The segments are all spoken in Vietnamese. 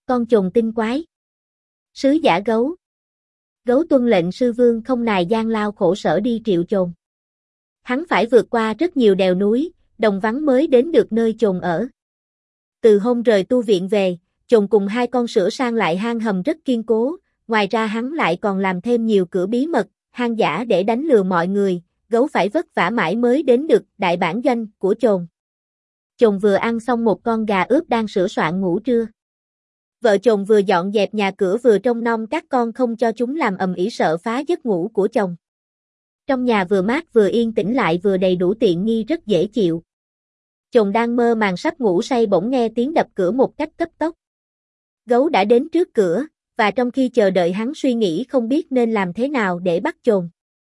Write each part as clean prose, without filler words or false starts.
Con chồn tinh quái. Sứ giả gấu. Gấu tuân lệnh sư vương không nài gian lao khổ sở đi triệu chồn. Hắn phải vượt qua rất nhiều đèo núi, đồng vắng mới đến được nơi chồn ở. Từ hôm rời tu viện về, chồn cùng hai con sửa sang lại hang hầm rất kiên cố, ngoài ra hắn lại còn làm thêm nhiều cửa bí mật, hang giả để đánh lừa mọi người, gấu phải vất vả mãi mới đến được đại bản doanh của chồn. Chồn vừa ăn xong một con gà ướp đang sửa soạn ngủ trưa. Vợ chồng vừa dọn dẹp nhà cửa vừa trông nom các con không cho chúng làm ầm ĩ sợ phá giấc ngủ của chồng. Trong nhà vừa mát vừa yên tĩnh lại vừa đầy đủ tiện nghi rất dễ chịu. Chồng đang mơ màng sắp ngủ say bỗng nghe tiếng đập cửa một cách cấp tốc. Gấu đã đến trước cửa, và trong khi chờ đợi hắn suy nghĩ không biết nên làm thế nào để bắt chồn.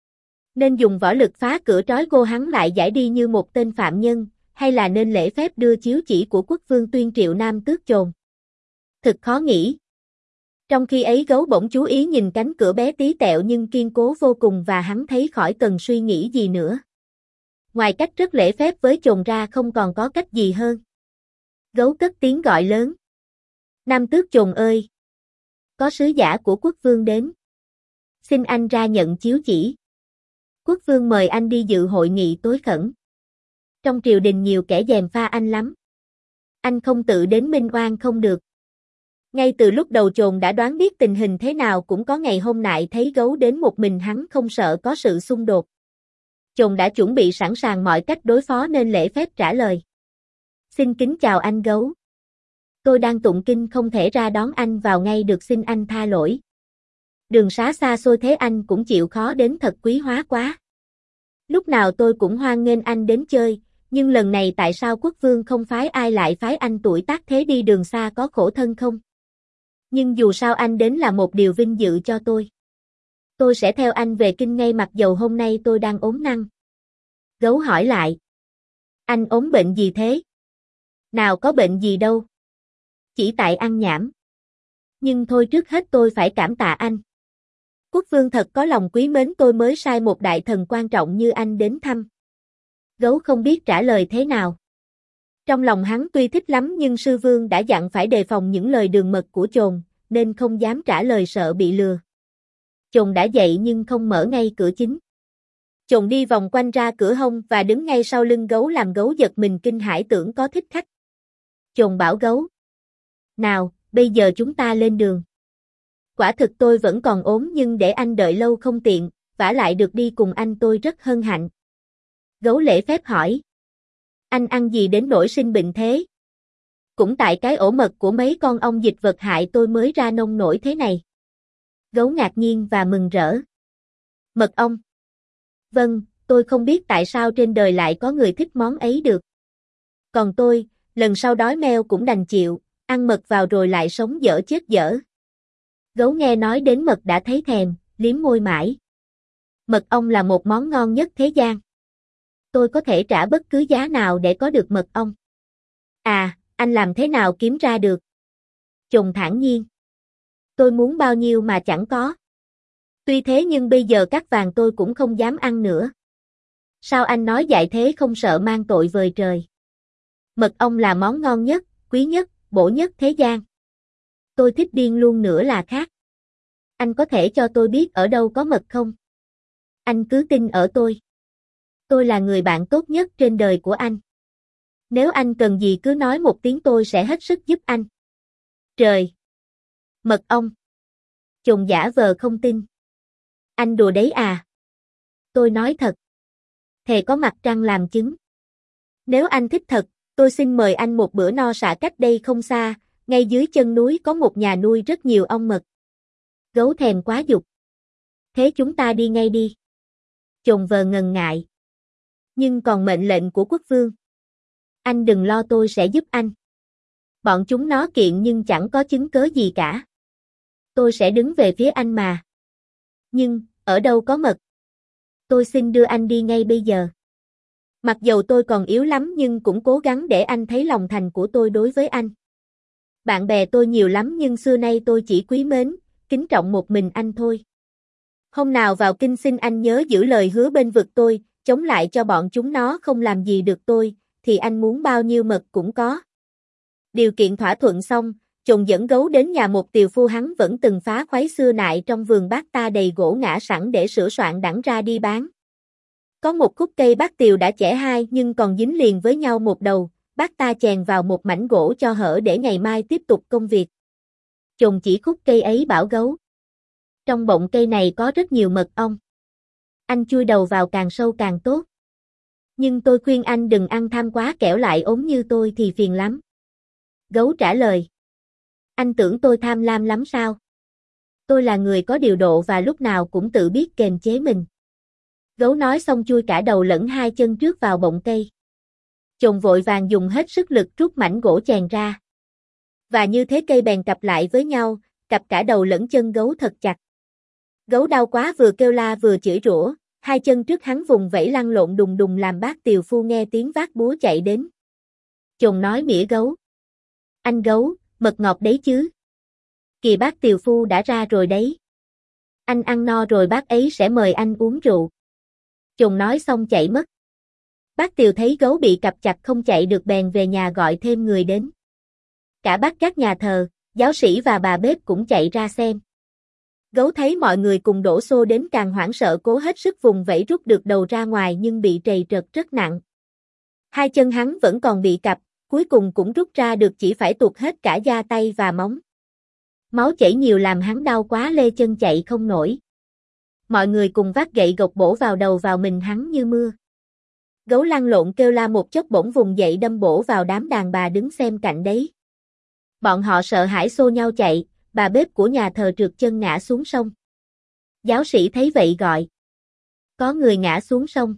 Nên dùng võ lực phá cửa trói cô hắn lại giải đi như một tên phạm nhân, hay là nên lễ phép đưa chiếu chỉ của quốc vương tuyên triệu nam tước chồn. Thực khó nghĩ. Trong khi ấy gấu bỗng chú ý nhìn cánh cửa bé tí tẹo nhưng kiên cố vô cùng và hắn thấy khỏi cần suy nghĩ gì nữa. Ngoài cách rất lễ phép với chồn ra không còn có cách gì hơn. Gấu cất tiếng gọi lớn. Nam tước chồn ơi! Có sứ giả của quốc vương đến. Xin anh ra nhận chiếu chỉ. Quốc vương mời anh đi dự hội nghị tối khẩn. Trong triều đình nhiều kẻ gièm pha anh lắm. Anh không tự đến minh oan không được. Ngay từ lúc đầu chồn đã đoán biết tình hình thế nào cũng có ngày hôm nay thấy gấu đến một mình hắn không sợ có sự xung đột. Chồn đã chuẩn bị sẵn sàng mọi cách đối phó nên lễ phép trả lời. Xin kính chào anh gấu. Tôi đang tụng kinh không thể ra đón anh vào ngay được xin anh tha lỗi. Đường xá xa xôi thế anh cũng chịu khó đến thật quý hóa quá. Lúc nào tôi cũng hoan nghênh anh đến chơi, nhưng lần này tại sao quốc vương không phái ai lại phái anh tuổi tác thế đi đường xa có khổ thân không? Nhưng dù sao anh đến là một điều vinh dự cho tôi. Tôi sẽ theo anh về kinh ngay mặc dầu hôm nay tôi đang ốm nặng. Gấu hỏi lại. Anh ốm bệnh gì thế? Nào có bệnh gì đâu. Chỉ tại ăn nhảm. Nhưng thôi trước hết tôi phải cảm tạ anh. Quốc vương thật có lòng quý mến tôi mới sai một đại thần quan trọng như anh đến thăm. Gấu không biết trả lời thế nào. Trong lòng hắn tuy thích lắm nhưng sư vương đã dặn phải đề phòng những lời đường mật của chồn, nên không dám trả lời sợ bị lừa. Chồn đã dậy nhưng không mở ngay cửa chính. Chồn đi vòng quanh ra cửa hông và đứng ngay sau lưng gấu làm gấu giật mình kinh hãi tưởng có thích khách. Chồn bảo gấu. Nào, bây giờ chúng ta lên đường. Quả thực tôi vẫn còn ốm nhưng để anh đợi lâu không tiện, vả lại được đi cùng anh tôi rất hân hạnh. Gấu lễ phép hỏi. Anh ăn gì đến nỗi sinh bệnh thế? Cũng tại cái ổ mật của mấy con ong dịch vật hại tôi mới ra nông nổi thế này. Gấu ngạc nhiên và mừng rỡ. Mật ong. Vâng, tôi không biết tại sao trên đời lại có người thích món ấy được. Còn tôi, lần sau đói meo cũng đành chịu, ăn mật vào rồi lại sống dở chết dở. Gấu nghe nói đến mật đã thấy thèm, liếm môi mãi. Mật ong là một món ngon nhất thế gian. Tôi có thể trả bất cứ giá nào để có được mật ong. À, anh làm thế nào kiếm ra được? Chồn thản nhiên. Tôi muốn bao nhiêu mà chẳng có. Tuy thế nhưng bây giờ cắt vàng tôi cũng không dám ăn nữa. Sao anh nói dại thế không sợ mang tội vời trời? Mật ong là món ngon nhất, quý nhất, bổ nhất thế gian. Tôi thích điên luôn nữa là khác. Anh có thể cho tôi biết ở đâu có mật không? Anh cứ tin ở tôi. Tôi là người bạn tốt nhất trên đời của anh. Nếu anh cần gì cứ nói một tiếng tôi sẽ hết sức giúp anh. Trời! Mật ong! Chồn giả vờ không tin. Anh đùa đấy à? Tôi nói thật. Thề có mặt trăng làm chứng. Nếu anh thích thật, tôi xin mời anh một bữa no xả cách đây không xa, ngay dưới chân núi có một nhà nuôi rất nhiều ong mật. Gấu thèm quá dục. Thế chúng ta đi ngay đi. Chồn vờ ngần ngại. Nhưng còn mệnh lệnh của quốc vương. Anh đừng lo tôi sẽ giúp anh. Bọn chúng nó kiện nhưng chẳng có chứng cớ gì cả. Tôi sẽ đứng về phía anh mà. Nhưng, ở đâu có mật? Tôi xin đưa anh đi ngay bây giờ. Mặc dầu tôi còn yếu lắm nhưng cũng cố gắng để anh thấy lòng thành của tôi đối với anh. Bạn bè tôi nhiều lắm nhưng xưa nay tôi chỉ quý mến, kính trọng một mình anh thôi. Hôm nào vào kinh xin anh nhớ giữ lời hứa bên vực tôi, chống lại cho bọn chúng nó không làm gì được tôi, thì anh muốn bao nhiêu mật cũng có. Điều kiện thỏa thuận xong, Chồn dẫn gấu đến nhà một tiều phu hắn vẫn từng phá khoái xưa nại trong vườn bác ta đầy gỗ ngã sẵn để sửa soạn đẵng ra đi bán. Có một khúc cây bác tiều đã chẻ hai nhưng còn dính liền với nhau một đầu, bác ta chèn vào một mảnh gỗ cho hở để ngày mai tiếp tục công việc. Chồn chỉ khúc cây ấy bảo gấu. Trong bọng cây này có rất nhiều mật ong. Anh chui đầu vào càng sâu càng tốt. Nhưng tôi khuyên anh đừng ăn tham quá kẻo lại ốm như tôi thì phiền lắm. Gấu trả lời. Anh tưởng tôi tham lam lắm sao? Tôi là người có điều độ và lúc nào cũng tự biết kềm chế mình. Gấu nói xong chui cả đầu lẫn hai chân trước vào bọng cây. Chồn vội vàng dùng hết sức lực rút mảnh gỗ chèn ra. Và như thế cây bèn cặp lại với nhau, cặp cả đầu lẫn chân gấu thật chặt. Gấu đau quá vừa kêu la vừa chửi rủa, hai chân trước hắn vùng vẫy lăn lộn đùng đùng làm bác tiều phu nghe tiếng vác búa chạy đến. Chồn nói mỉa gấu. Anh gấu, mật ngọt đấy chứ. Kìa bác tiều phu đã ra rồi đấy. Anh ăn no rồi bác ấy sẽ mời anh uống rượu. Chồn nói xong chạy mất. Bác tiều thấy gấu bị cặp chặt không chạy được bèn về nhà gọi thêm người đến. Cả bác gác nhà thờ, giáo sĩ và bà bếp cũng chạy ra xem. Gấu thấy mọi người cùng đổ xô đến càng hoảng sợ cố hết sức vùng vẫy rút được đầu ra ngoài nhưng bị trầy trật rất nặng. Hai chân hắn vẫn còn bị cặp, cuối cùng cũng rút ra được chỉ phải tuột hết cả da tay và móng. Máu chảy nhiều làm hắn đau quá lê chân chạy không nổi. Mọi người cùng vác gậy gộc bổ vào đầu vào mình hắn như mưa. Gấu lăn lộn kêu la một chốc bỗng vùng dậy đâm bổ vào đám đàn bà đứng xem cạnh đấy. Bọn họ sợ hãi xô nhau chạy, bà bếp của nhà thờ trượt chân ngã xuống sông. Giáo sĩ thấy vậy gọi. Có người ngã xuống sông.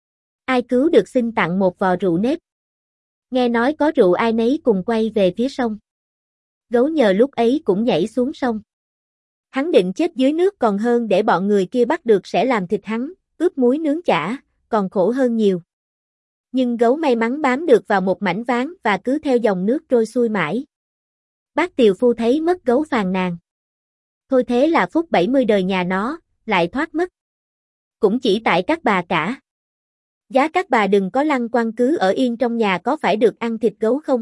Ai cứu được xin tặng một vò rượu nếp. Nghe nói có rượu ai nấy cùng quay về phía sông. Gấu nhờ lúc ấy cũng nhảy xuống sông. Hắn định chết dưới nước còn hơn để bọn người kia bắt được sẽ làm thịt hắn, ướp muối nướng chả, còn khổ hơn nhiều. Nhưng gấu may mắn bám được vào một mảnh ván và cứ theo dòng nước trôi xuôi mãi. Bác tiều phu thấy mất gấu phàn nàn. Thôi thế là phúc 70 đời nhà nó, lại thoát mất. Cũng chỉ tại các bà cả. Giá các bà đừng có lăng quăng cứ ở yên trong nhà có phải được ăn thịt gấu không?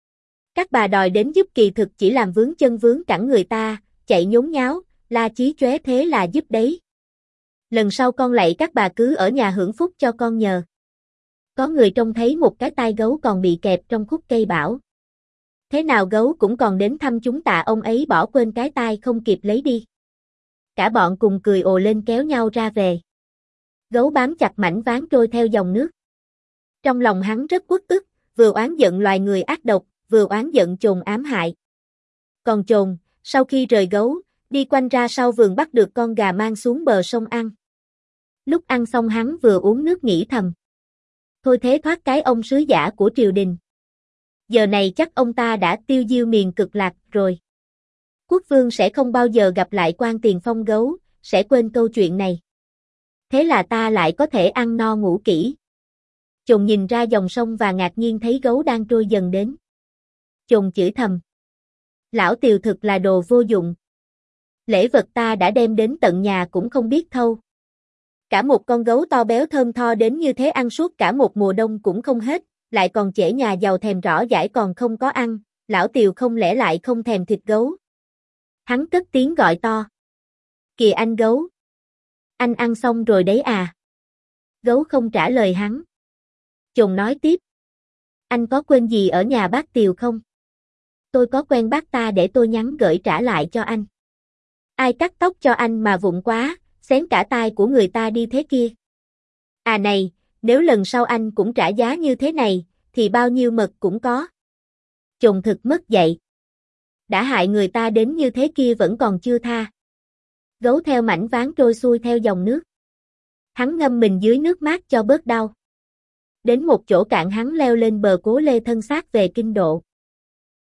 Các bà đòi đến giúp kỳ thực chỉ làm vướng chân vướng cẳng người ta, chạy nhốn nháo, la chí chóe thế là giúp đấy. Lần sau con lạy các bà cứ ở nhà hưởng phúc cho con nhờ. Có người trông thấy một cái tai gấu còn bị kẹp trong khúc cây bảo. Thế nào gấu cũng còn đến thăm chúng tạ ông ấy bỏ quên cái tai không kịp lấy đi. Cả bọn cùng cười ồ lên kéo nhau ra về. Gấu bám chặt mảnh ván trôi theo dòng nước. Trong lòng hắn rất uất ức, vừa oán giận loài người ác độc, vừa oán giận chồn ám hại. Còn chồn, sau khi rời gấu, đi quanh ra sau vườn bắt được con gà mang xuống bờ sông ăn. Lúc ăn xong hắn vừa uống nước nghĩ thầm. Thôi thế thoát cái ông sứ giả của triều đình. Giờ này chắc ông ta đã tiêu diêu miền cực lạc rồi. Quốc vương sẽ không bao giờ gặp lại quan tiền phong gấu, sẽ quên câu chuyện này. Thế là ta lại có thể ăn no ngủ kỹ. Chồn nhìn ra dòng sông và ngạc nhiên thấy gấu đang trôi dần đến. Chồn chửi thầm. Lão tiều thực là đồ vô dụng. Lễ vật ta đã đem đến tận nhà cũng không biết thâu. Cả một con gấu to béo thơm tho đến như thế ăn suốt cả một mùa đông cũng không hết, lại còn trễ nhà giàu thèm rõ dãi còn không có ăn, lão tiều không lẽ lại không thèm thịt gấu. Hắn cất tiếng gọi to. Kìa anh gấu. Anh ăn xong rồi đấy à? Gấu không trả lời hắn. Chồn nói tiếp. Anh có quên gì ở nhà bác tiều không? Tôi có quen bác ta để tôi nhắn gửi trả lại cho anh. Ai cắt tóc cho anh mà vụng quá, xén cả tai của người ta đi thế kia. À này, nếu lần sau anh cũng trả giá như thế này, thì bao nhiêu mật cũng có. Chồn thực mất dậy. Đã hại người ta đến như thế kia vẫn còn chưa tha. Gấu theo mảnh ván trôi xuôi theo dòng nước. Hắn ngâm mình dưới nước mát cho bớt đau. Đến một chỗ cạn hắn leo lên bờ cố lê thân xác về kinh độ.